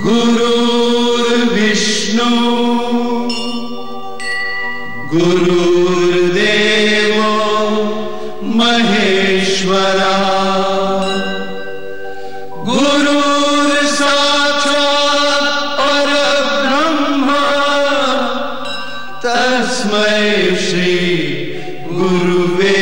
गुरुर्विष्णु गुरुर्देवो महेश्वरा गुरुर्साक्षात् परब्रह्म तस्मै श्री गुरुवे